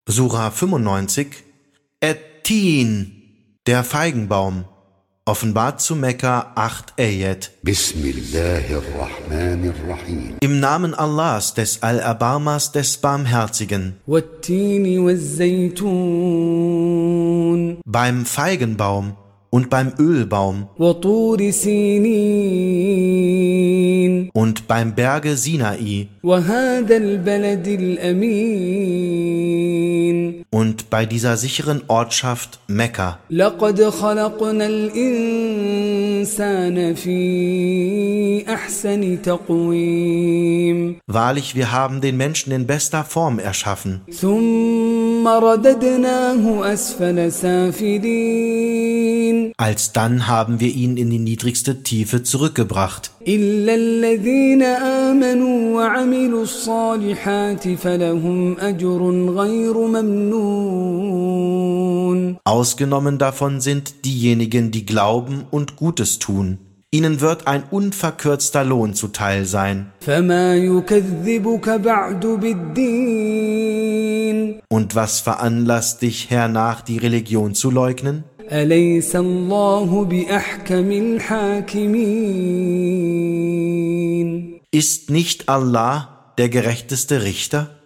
Sura 95, At-Tin, der Feigenbaum, offenbart zu Mekka 8 Ayat. Bismillahirrahmanirrahim. Im Namen Allahs, des Allerbarmers, des Barmherzigen. Wat-Tini waz-Zaytun. Beim Feigenbaum und beim Ölbaum Wa-Turi Sinin. und beim Berge Sinai Wa-Hadha al-Baladi al-Amin. und bei dieser sicheren Ortschaft Mekka. Laqad khalaqna al-Insana fi ahsani taqwim. Wahrlich, wir haben den Menschen in bester Form erschaffen. Thumma radadnahu asfala safilin. Alsdann haben wir ihn in die niedrigste Tiefe zurückgebracht. إلا الذين آمنوا وعملوا الصالحات فلهم أجر غير ممنون. Ausgenommen davon sind diejenigen, die glauben und Gutes tun. Ihnen wird ein unverkürzter Lohn zuteil sein. فما يكذبك بعد بالدين. Und was veranlasst dich hernach, die Religion zu leugnen? أليس الله بأحكم الحاكمين. Ist nicht Allah der gerechteste Richter?